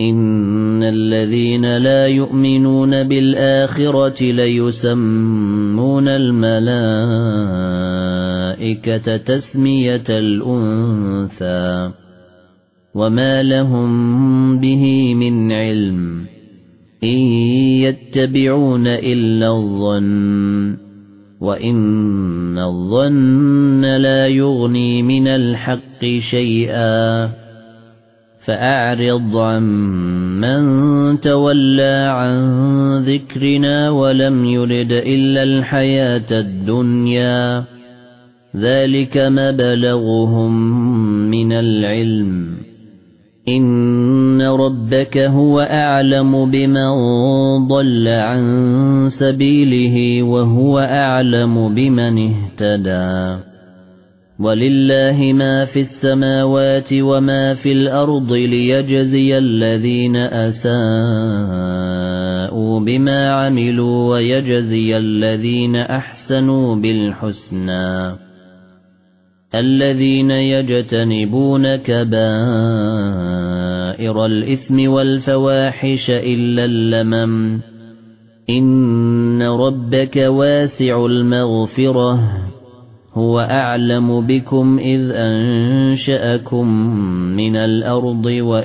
إن الذين لا يؤمنون بالآخرة ليسمون الملائكة تسمية الأنثى وما لهم به من علم إن يتبعون إلا الظن وإن الظن لا يغني من الحق شيئا فأعرض عن من تولى عن ذكرنا ولم يرد إلا الحياة الدنيا ذلك مبلغهم من العلم إن ربك هو أعلم بمن ضل عن سبيله وهو أعلم بمن اهتدى ولله ما في السماوات وما في الأرض ليجزي الذين أساءوا بما عملوا ويجزي الذين أحسنوا بالحسنى الذين يجتنبون كبائر الإثم والفواحش إلا اللمم إن ربك واسع المغفرة هو أعلم بكم إذ أنشأكم من الأرض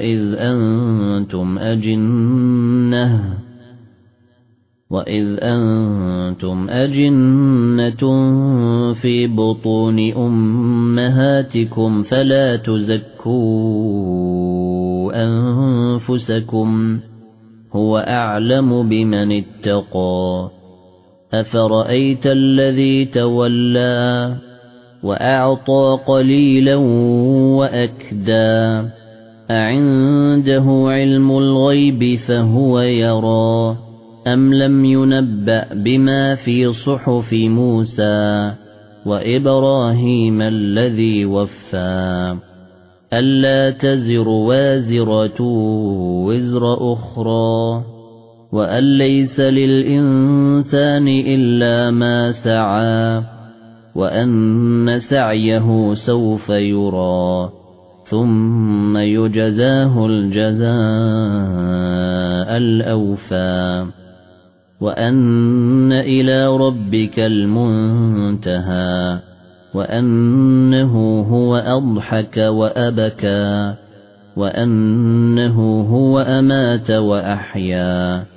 وإذ أنتم أجنة في بطون أمهاتكم فلا تزكوا أنفسكم هو أعلم بمن اتقى أفرأيت الذي تولى وأعطى قليلا وأكدى أعنده علم الغيب فهو يرى أم لم ينبأ بما في صحف موسى وإبراهيم الذي وفى ألا تزر وازرة وزر أخرى وأن ليس للإنسان إلا ما سعى وأن سعيه سوف يرى ثم يجزاه الجزاء الأوفى وأن إلى ربك المنتهى وأنه هو أضحك وأبكى وأنه هو أمات وأحيا